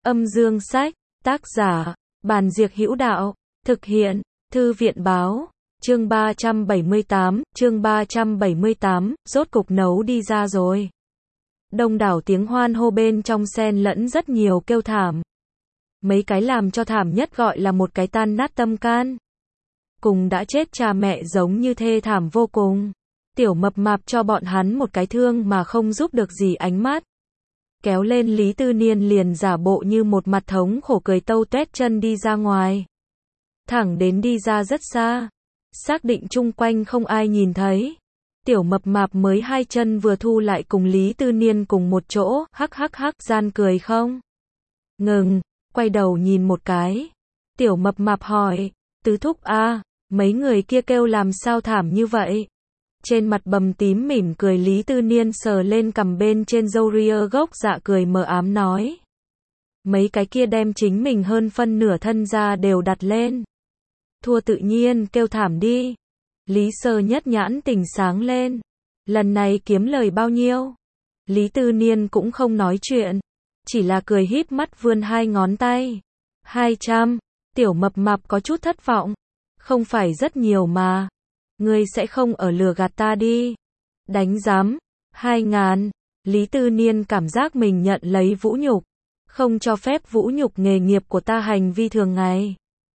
Âm dương sách, tác giả, Bàn Diệc Hữu Đạo, thực hiện, Thư viện báo, chương 378, rốt cục nấu đi ra rồi. Đông đảo tiếng hoan hô bên trong xen lẫn rất nhiều kêu thảm. Mấy cái làm cho thảm nhất gọi là một cái tan nát tâm can. Cùng đã chết cha mẹ giống như thê thảm vô cùng. Tiểu Mập Mạp cho bọn hắn một cái thương mà không giúp được gì ánh mắt. Kéo lên Lý Tư Niên liền giả bộ như một mặt thống khổ cười tâu tuét chân đi ra ngoài. Thẳng đến đi ra rất xa. Xác định chung quanh không ai nhìn thấy. Tiểu Mập Mạp mới hai chân vừa thu lại cùng Lý Tư Niên cùng một chỗ, hắc hắc hắc gian cười không. Ngừng, quay đầu nhìn một cái. Tiểu Mập Mạp hỏi, tứ thúc a, mấy người kia kêu làm sao thảm như vậy? Trên mặt bầm tím mỉm cười Lý Tư Niên sờ lên cằm bên trên râu ria gốc dạ cười mờ ám nói. Mấy cái kia đem chính mình hơn phân nửa thân ra đều đặt lên. Thua tự nhiên kêu thảm đi. Lý Sơ Nhất nhãn tỉnh sáng lên. Lần này kiếm lời bao nhiêu? Lý Tư Niên cũng không nói chuyện. Chỉ là cười híp mắt vươn hai ngón tay. 200. Tiểu Mập Mạp có chút thất vọng. Không phải rất nhiều mà. Ngươi sẽ không ở lừa gạt ta đi. Đánh giám. 2000. Lý Tư Niên cảm giác mình nhận lấy vũ nhục. Không cho phép vũ nhục nghề nghiệp của ta hành vi thường ngày.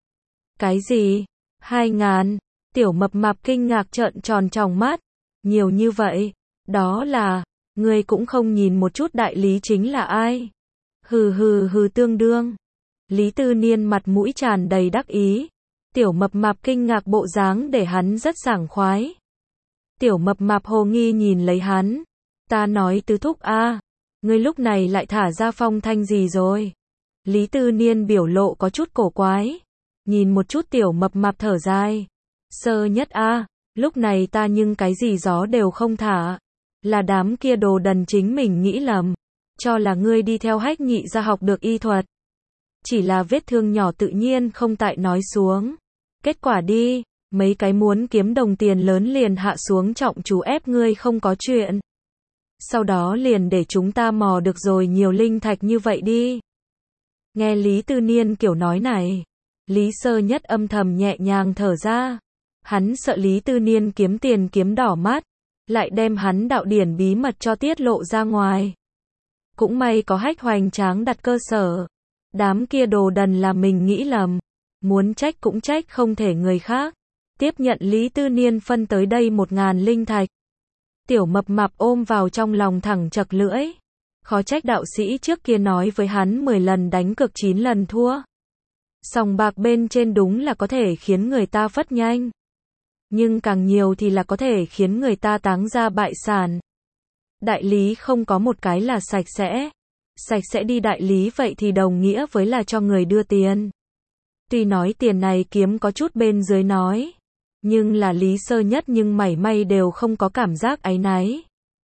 Cái gì? 2000. Tiểu Mập Mạp kinh ngạc trợn tròn tròng mắt. Nhiều như vậy. Đó là, ngươi cũng không nhìn một chút đại lý chính là ai. Hừ hừ hừ tương đương. Lý Tư Niên mặt mũi tràn đầy đắc ý. Tiểu Mập Mạp kinh ngạc bộ dáng để hắn rất sảng khoái. Tiểu Mập Mạp hồ nghi nhìn lấy hắn. Ta nói tứ thúc a, ngươi lúc này lại thả ra phong thanh gì rồi? Lý Tư Niên biểu lộ có chút cổ quái. Nhìn một chút Tiểu Mập Mạp thở dài. Sơ Nhất a, lúc này ta nhưng cái gì gió đều không thả. Là đám kia đồ đần chính mình nghĩ lầm. Cho là ngươi đi theo Hách Nhị ra học được y thuật. Chỉ là vết thương nhỏ tự nhiên không tại nói xuống. Kết quả đi, mấy cái muốn kiếm đồng tiền lớn liền hạ xuống trọng chú ép ngươi không có chuyện. Sau đó liền để chúng ta mò được rồi nhiều linh thạch như vậy đi. Nghe Lý Tư Niên kiểu nói này, Lý Sơ Nhất âm thầm nhẹ nhàng thở ra. Hắn sợ Lý Tư Niên kiếm tiền kiếm đỏ mắt, lại đem hắn đạo điển bí mật cho tiết lộ ra ngoài. Cũng may có Hách Hoành Tráng đặt cơ sở. Đám kia đồ đần là mình nghĩ lầm. Muốn trách cũng trách không thể người khác. Tiếp nhận Lý Tư Niên phân tới đây 1000 linh thạch. Tiểu Mập Mạp ôm vào trong lòng thẳng chật lưỡi. Khó trách đạo sĩ trước kia nói với hắn 10 lần đánh cược 9 lần thua. Sòng bạc bên trên đúng là có thể khiến người ta phất nhanh. Nhưng càng nhiều thì là có thể khiến người ta táng ra bại sản. Đại lý không có một cái là sạch sẽ. Sạch sẽ đi đại lý vậy thì đồng nghĩa với là cho người đưa tiền. Tuy nói tiền này kiếm có chút bên dưới nói. Nhưng là Lý Sơ Nhất nhưng mảy may đều không có cảm giác áy náy.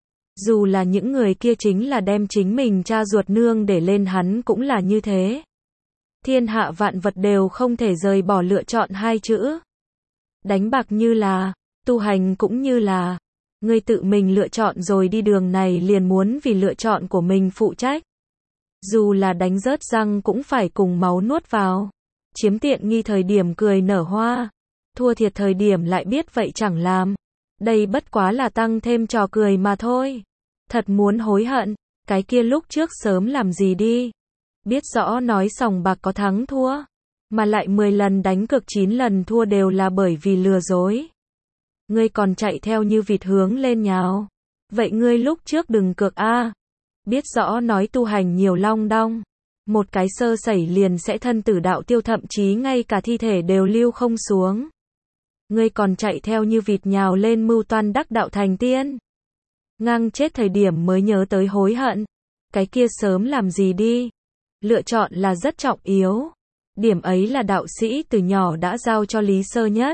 Dù là những người kia chính là đem chính mình cha ruột nương để lên hắn cũng là như thế. Thiên hạ vạn vật đều không thể rời bỏ lựa chọn hai chữ. Đánh bạc như là, tu hành cũng như là. Ngươi tự mình lựa chọn rồi đi đường này liền muốn vì lựa chọn của mình phụ trách. Dù là đánh rớt răng cũng phải cùng máu nuốt vào. Chiếm tiện nghi thời điểm cười nở hoa. Thua thiệt thời điểm lại biết vậy chẳng làm. Đây bất quá là tăng thêm trò cười mà thôi. Thật muốn hối hận. Cái kia lúc trước sớm làm gì đi. Biết rõ nói sòng bạc có thắng thua. Mà lại 10 lần đánh cược 9 lần thua đều là bởi vì lừa dối. Ngươi còn chạy theo như vịt hướng lên nhào. Vậy ngươi lúc trước đừng cược a. Biết rõ nói tu hành nhiều long đong. Một cái sơ sẩy liền sẽ thân tử đạo tiêu, thậm chí ngay cả thi thể đều lưu không xuống. Ngươi còn chạy theo như vịt nhào lên mưu toan đắc đạo thành tiên. Ngang chết thời điểm mới nhớ tới hối hận. Cái kia sớm làm gì đi. Lựa chọn là rất trọng yếu. Điểm ấy là đạo sĩ từ nhỏ đã giao cho Lý Sơ Nhất.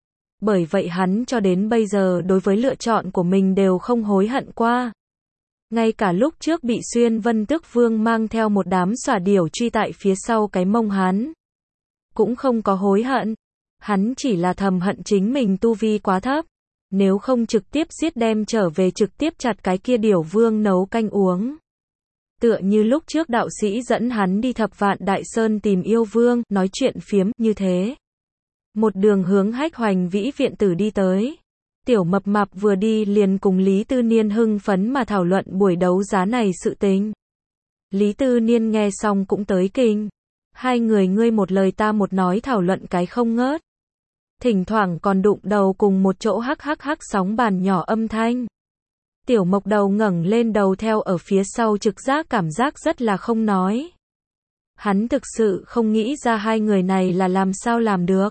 Bởi vậy hắn cho đến bây giờ đối với lựa chọn của mình đều không hối hận qua. Ngay cả lúc trước bị Xuyên Vân Tước Vương mang theo một đám xỏa điểu truy tại phía sau cái mông hắn. Cũng không có hối hận. Hắn chỉ là thầm hận chính mình tu vi quá thấp. Nếu không trực tiếp giết đem trở về trực tiếp chặt cái kia điểu vương nấu canh uống. Tựa như lúc trước đạo sĩ dẫn hắn đi Thập Vạn Đại Sơn tìm yêu vương, nói chuyện phiếm, như thế. Một đường hướng Hách Hoành Vĩ viện tử đi tới. Tiểu Mập Mạp vừa đi liền cùng Lý Tư Niên hưng phấn mà thảo luận buổi đấu giá này sự tình. Lý Tư Niên nghe xong cũng tới kinh. Hai người ngươi một lời ta một nói thảo luận cái không ngớt. Thỉnh thoảng còn đụng đầu cùng một chỗ hắc hắc hắc sóng bàn nhỏ âm thanh. Tiểu Mộc Đầu ngẩng lên đầu theo ở phía sau trực giác cảm giác rất là không nói. Hắn thực sự không nghĩ ra hai người này là làm sao làm được.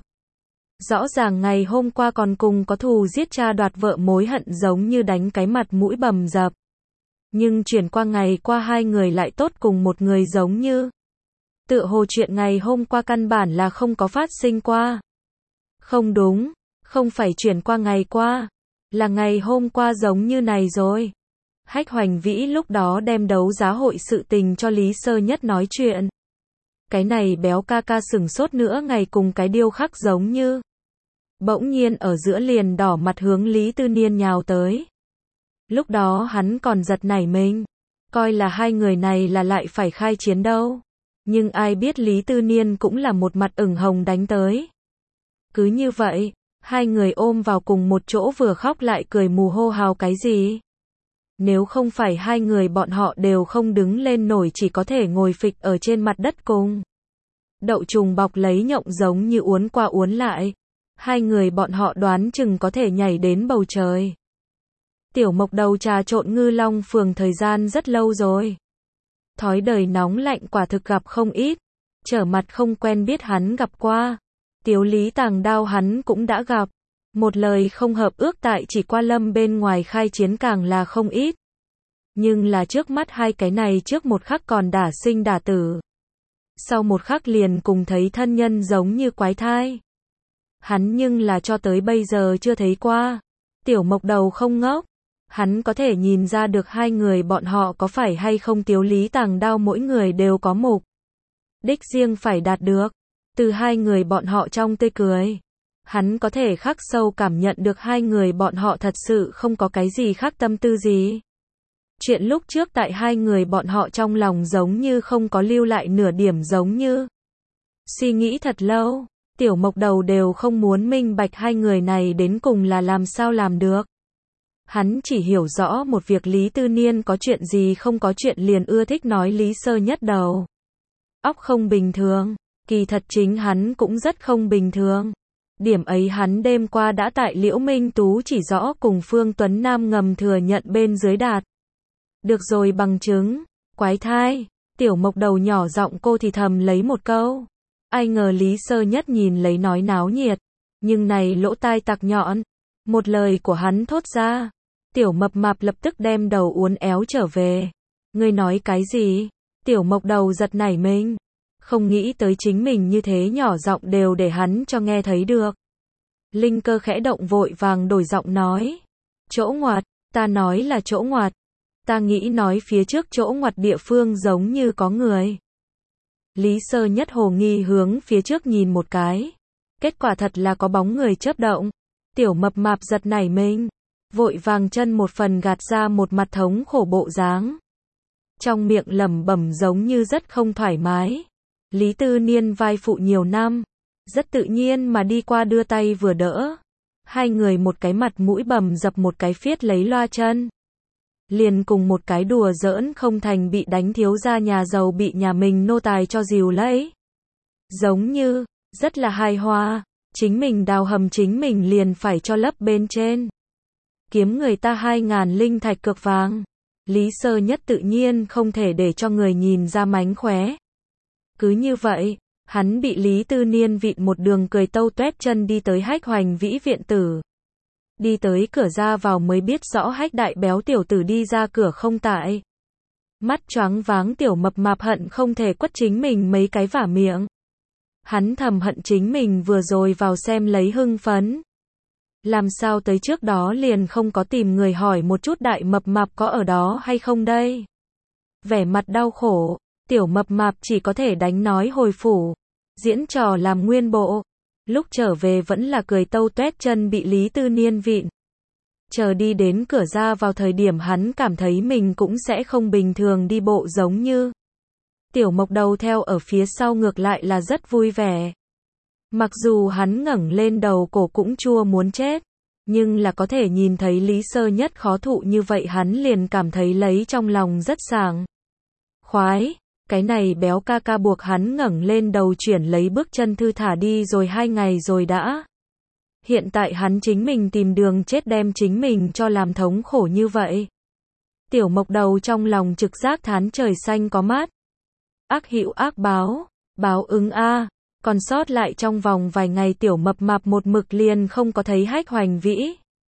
Rõ ràng ngày hôm qua còn cùng có thù giết cha đoạt vợ mối hận giống như đánh cái mặt mũi bầm dập. Nhưng chuyển qua ngày qua hai người lại tốt cùng một người giống như. Tựa hồ chuyện ngày hôm qua căn bản là không có phát sinh qua. Không đúng, không phải chuyển qua ngày qua, là ngày hôm qua giống như này rồi. Hách Hoành Vĩ lúc đó đem đấu giá hội sự tình cho Lý Sơ Nhất nói chuyện. Cái này béo ca ca sừng sốt nữa ngày cùng cái điêu khắc giống như. Bỗng nhiên ở giữa liền đỏ mặt hướng Lý Tư Niên nhào tới. Lúc đó hắn còn giật nảy mình, coi là hai người này là lại phải khai chiến đâu. Nhưng ai biết Lý Tư Niên cũng là một mặt ửng hồng đánh tới. Cứ như vậy, hai người ôm vào cùng một chỗ vừa khóc lại cười mù hô hào cái gì. Nếu không phải hai người bọn họ đều không đứng lên nổi chỉ có thể ngồi phịch ở trên mặt đất cùng. Đậu trùng bọc lấy nhộng giống như uốn qua uốn lại. Hai người bọn họ đoán chừng có thể nhảy đến bầu trời. Tiểu Mộc Đầu trà trộn Ngư Long phường thời gian rất lâu rồi. Thói đời nóng lạnh quả thực gặp không ít. Trở mặt không quen biết hắn gặp qua. Tiếu Lý Tàng Đao hắn cũng đã gặp. Một lời không hợp ước tại chỉ qua lâm bên ngoài khai chiến càng là không ít. Nhưng là trước mắt hai cái này trước một khắc còn đả sinh đả tử. Sau một khắc liền cùng thấy thân nhân giống như quái thai. Hắn nhưng là cho tới bây giờ chưa thấy qua. Tiểu Mộc Đầu không ngốc. Hắn có thể nhìn ra được hai người bọn họ có phải hay không Tiếu Lý Tàng Đao mỗi người đều có mục đích riêng phải đạt được. Từ hai người bọn họ trong tươi cười. Hắn có thể khắc sâu cảm nhận được hai người bọn họ thật sự không có cái gì khác tâm tư gì. Chuyện lúc trước tại hai người bọn họ trong lòng giống như không có lưu lại nửa điểm giống như. Suy nghĩ thật lâu, Tiểu Mộc Đầu đều không muốn minh bạch hai người này đến cùng là làm sao làm được. Hắn chỉ hiểu rõ một việc Lý Tư Niên có chuyện gì không có chuyện liền ưa thích nói Lý Sơ Nhất đầu. Óc không bình thường, kỳ thật chính hắn cũng rất không bình thường. Điểm ấy hắn đêm qua đã tại Liễu Minh Tú chỉ rõ cùng Phương Tuấn Nam ngầm thừa nhận bên dưới đạt. Được rồi bằng chứng, quái thai, Tiểu Mộc Đầu nhỏ giọng cô thì thầm lấy một câu. Ai ngờ Lý Sơ Nhất nhìn lấy nói náo nhiệt, nhưng này lỗ tai tặc nhọn. Một lời của hắn thốt ra, Tiểu Mập Mạp lập tức đem đầu uốn éo trở về. Ngươi nói cái gì? Tiểu Mộc Đầu giật nảy mình. Không nghĩ tới chính mình như thế nhỏ giọng đều để hắn cho nghe thấy được. Linh Cơ khẽ động vội vàng đổi giọng nói. Chỗ ngoặt, ta nói là chỗ ngoặt. Ta nghĩ nói phía trước chỗ ngoặt địa phương giống như có người. Lý Sơ Nhất hồ nghi hướng phía trước nhìn một cái. Kết quả thật là có bóng người chớp động. Tiểu Mập Mạp giật nảy mình. Vội vàng chân một phần gạt ra một mặt thống khổ bộ dáng. Trong miệng lẩm bẩm giống như rất không thoải mái. Lý Tư Niên vai phụ nhiều năm. Rất tự nhiên mà đi qua đưa tay vừa đỡ. Hai người một cái mặt mũi bầm dập một cái phiết lấy loa chân. Liền cùng một cái đùa giỡn không thành bị đánh thiếu gia nhà giàu bị nhà mình nô tài cho dìu lấy. Giống như, rất là hài hòa, chính mình đào hầm chính mình liền phải cho lấp bên trên. Kiếm người ta 2.000 linh thạch cược vàng. Lý Sơ Nhất tự nhiên không thể để cho người nhìn ra mánh khóe. Cứ như vậy, hắn bị Lý Tư Niên vịn một đường cười tâu tuét chân đi tới Hách Hoành Vĩ viện tử. Đi tới cửa ra vào mới biết rõ Hách đại béo tiểu tử đi ra cửa không tại. Mắt choáng váng Tiểu Mập Mạp hận không thể quất chính mình mấy cái vả miệng. Hắn thầm hận chính mình vừa rồi vào xem lấy hưng phấn. Làm sao tới trước đó liền không có tìm người hỏi một chút Đại Mập Mạp có ở đó hay không đây. Vẻ mặt đau khổ, Tiểu Mập Mạp chỉ có thể đánh nói hồi phủ. Diễn trò làm nguyên bộ. Lúc trở về vẫn là cười tâu tuét chân bị Lý Tư Niên vịn. Chờ đi đến cửa ra vào thời điểm hắn cảm thấy mình cũng sẽ không bình thường đi bộ giống như. Tiểu Mộc Đầu theo ở phía sau ngược lại là rất vui vẻ. Mặc dù hắn ngẩng lên đầu cổ cũng chua muốn chết, nhưng là có thể nhìn thấy Lý Sơ Nhất khó thụ như vậy hắn liền cảm thấy lấy trong lòng rất sảng khoái. Cái này béo ca ca buộc hắn ngẩng lên đầu chuyển lấy bước chân thư thả đi rồi 2 ngày rồi đã. Hiện tại hắn chính mình tìm đường chết đem chính mình cho làm thống khổ như vậy. Tiểu Mộc Đầu trong lòng trực giác thán trời xanh có mát. Ác hữu ác báo, báo ứng a. Còn sót lại trong vòng vài ngày Tiểu Mập Mạp một mực liền không có thấy Hách Hoành Vĩ.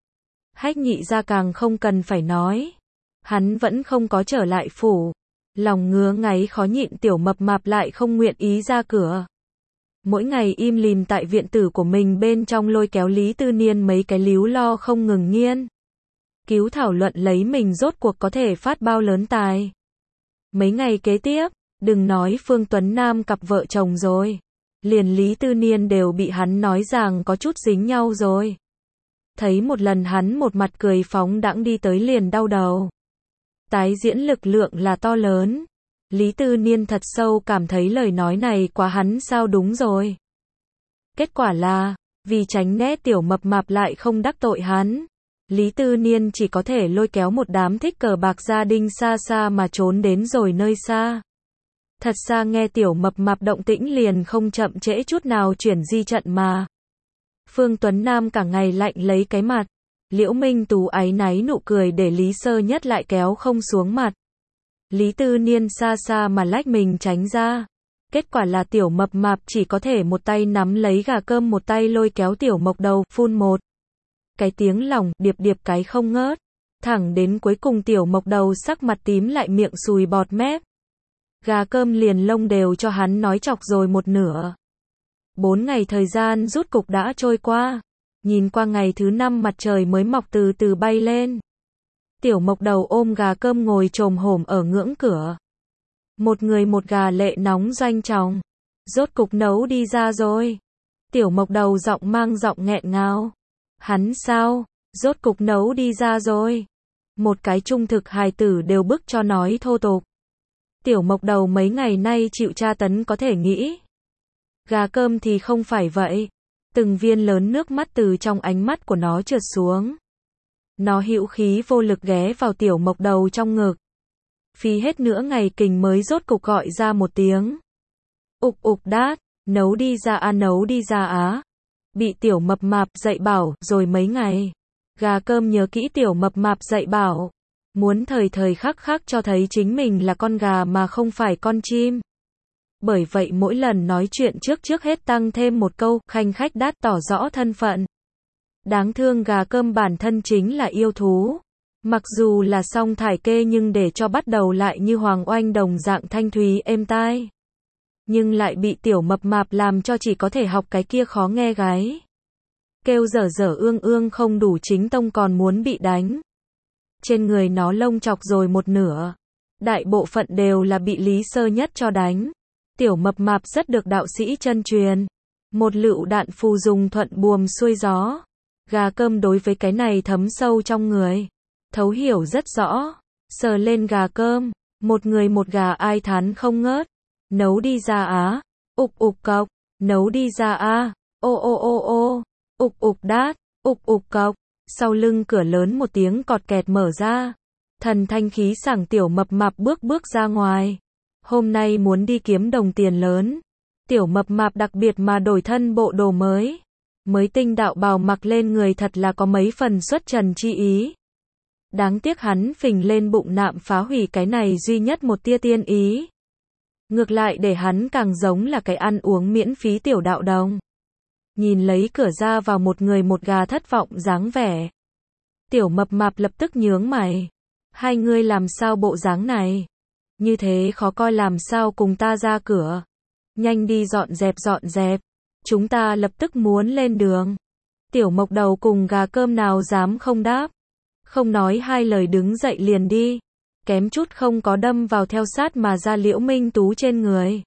Hách Nhị gia càng không cần phải nói. Hắn vẫn không có trở lại phủ. Lòng ngứa ngáy khó nhịn Tiểu Mập Mạp lại không nguyện ý ra cửa. Mỗi ngày im lìm tại viện tử của mình bên trong lôi kéo Lý Tư Niên mấy cái líu lo không ngừng nghiên cứu thảo luận lấy mình rốt cuộc có thể phát bao lớn tài. Mấy ngày kế tiếp, đừng nói Phương Tuấn Nam cặp vợ chồng rồi. Liền Lý Tư Niên đều bị hắn nói rằng có chút dính nhau rồi. Thấy một lần hắn một mặt cười phóng đãng đi tới liền đau đầu. Tái diễn lực lượng là to lớn. Lý Tư Niên thật sâu cảm thấy lời nói này quá hắn sao đúng rồi. Kết quả là, vì tránh né Tiểu Mập Mạp lại không đắc tội hắn. Lý Tư Niên chỉ có thể lôi kéo một đám thích cờ bạc gia đình xa xa mà trốn đến rồi nơi xa. Thật xa nghe Tiểu Mập Mạp động tĩnh liền không chậm trễ chút nào chuyển di trận mà. Phương Tuấn Nam cả ngày lạnh lấy cái mặt. Liễu Minh Tú áy náy nụ cười để Lý Sơ Nhất lại kéo không xuống mặt. Lý Tư Niên xa xa mà lách mình tránh ra. Kết quả là Tiểu Mập Mạp chỉ có thể một tay nắm lấy gà cơm một tay lôi kéo Tiểu Mộc Đầu, phun một cái tiếng lỏng, điệp điệp cái không ngớt. Thẳng đến cuối cùng Tiểu Mộc Đầu sắc mặt tím lại miệng sùi bọt mép. Gà cơm liền lông đều cho hắn nói chọc rồi một nửa. 4 ngày thời gian rút cục đã trôi qua. Nhìn qua ngày thứ 5 mặt trời mới mọc từ từ bay lên. Tiểu Mộc Đầu ôm gà cơm ngồi chồm hổm ở ngưỡng cửa. Một người một gà lệ nóng doanh tròng. Rốt cục nấu đi ra rồi. Tiểu Mộc Đầu giọng mang giọng nghẹn ngào. Hắn sao? Rốt cục nấu đi ra rồi. Một cái trung thực hài tử đều bức cho nói thô tục. Tiểu Mộc Đầu mấy ngày nay chịu tra tấn có thể nghĩ. Gà cơm thì không phải vậy. Từng viên lớn nước mắt từ trong ánh mắt của nó trượt xuống. Nó hữu khí vô lực ghé vào Tiểu Mộc Đầu trong ngực. Phí hết nửa ngày kình mới rốt cục gọi ra một tiếng. Ục ục đát, nấu đi ra á nấu đi ra á. Bị Tiểu Mập Mạp dạy bảo rồi mấy ngày. Gà cơm nhớ kỹ Tiểu Mập Mạp dạy bảo. Muốn thời thời khắc khắc cho thấy chính mình là con gà mà không phải con chim. Bởi vậy mỗi lần nói chuyện trước hết tăng thêm một câu khanh khách đát tỏ rõ thân phận. Đáng thương gà cơm bản thân chính là yêu thú. Mặc dù là song thải kê nhưng để cho bắt đầu lại như hoàng oanh đồng dạng thanh thúy êm tai. Nhưng lại bị Tiểu Mập Mạp làm cho chỉ có thể học cái kia khó nghe gái. Kêu dở dở ương ương không đủ chính tông còn muốn bị đánh. Trên người nó lông chọc rồi một nửa. Đại bộ phận đều là bị Lý Sơ Nhất cho đánh. Tiểu Mập Mạp rất được đạo sĩ chân truyền. Một lựu đạn phù dùng thuận buồm xuôi gió. Gà cơm đối với cái này thấm sâu trong người. Thấu hiểu rất rõ. Sờ lên gà cơm. Một người một gà ai thán không ngớt. Nấu đi ra á. Ục ục cọc. Nấu đi ra a. Ô ô ô ô. Ục ục đát. Ục ục cọc. Sau lưng cửa lớn một tiếng cọt kẹt mở ra. Thần thanh khí sảng Tiểu Mập Mạp bước ra ngoài. Hôm nay muốn đi kiếm đồng tiền lớn. Tiểu Mập Mạp đặc biệt mà đổi thân bộ đồ mới. Mới tinh đạo bào mặc lên người thật là có mấy phần xuất trần chi ý. Đáng tiếc hắn phình lên bụng nạm phá hủy cái này duy nhất một tia tiên ý. Ngược lại để hắn càng giống là cái ăn uống miễn phí tiểu đạo đồng. Nhìn lấy cửa ra vào một người một gà thất vọng dáng vẻ. Tiểu Mập Mạp lập tức nhướng mày. Hai ngươi làm sao bộ dáng này? Như thế khó coi làm sao cùng ta ra cửa? Nhanh đi dọn dẹp. Chúng ta lập tức muốn lên đường. Tiểu Mộc Đầu cùng gà cơm nào dám không đáp. Không nói hai lời đứng dậy liền đi. Kém chút không có đâm vào theo sát mà ra Liễu Minh Tú trên người.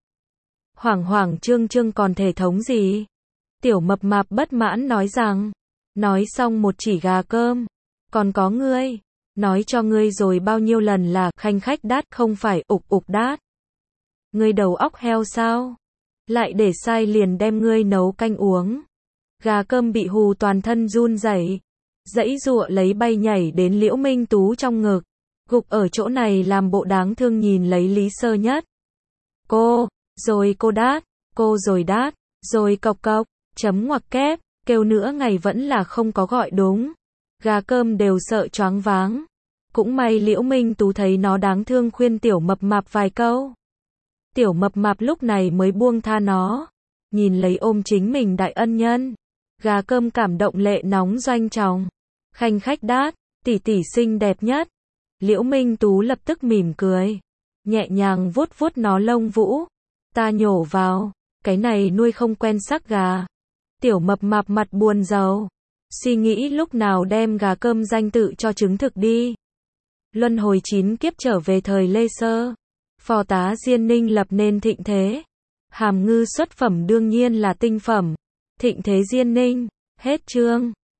Hoảng trương còn thể thống gì? Tiểu Mập Mạp bất mãn nói rằng. Nói xong một chỉ gà cơm. Còn có ngươi, nói cho ngươi rồi bao nhiêu lần là khanh khách đát không phải ục ục đát. Ngươi đầu óc heo sao? Lại để sai liền đem ngươi nấu canh uống. Gà cơm bị hù toàn thân run rẩy, giãy giụa lấy bay nhảy đến Liễu Minh Tú trong ngực, gục ở chỗ này làm bộ đáng thương nhìn lấy Lý Sơ Nhất. Cô, rồi cô đát, cô rồi đát, rồi cộc cộc, chấm ngoặc kép, kêu nữa ngày vẫn là không có gọi đúng. Gà cơm đều sợ choáng váng. Cũng may Liễu Minh Tú thấy nó đáng thương khuyên tiểu mập mạp vài câu. Tiểu mập mạp lúc này mới buông tha nó. Nhìn lấy ôm chính mình đại ân nhân. Gà cơm cảm động lệ nóng doanh tròng. Khanh khách đát, tỷ tỷ xinh đẹp nhất. Liễu Minh Tú lập tức mỉm cười. Nhẹ nhàng vuốt vuốt nó lông vũ. Ta nhổ vào, cái này nuôi không quen sắc gà. Tiểu mập mạp mặt buồn rầu. Suy nghĩ lúc nào đem gà cơm danh tự cho chứng thực đi. Luân hồi 9 kiếp trở về thời Lê Sơ. Phò tá Diên Ninh lập nên thịnh thế. Hàm ngư xuất phẩm đương nhiên là tinh phẩm. Thịnh thế Diên Ninh. Hết chương.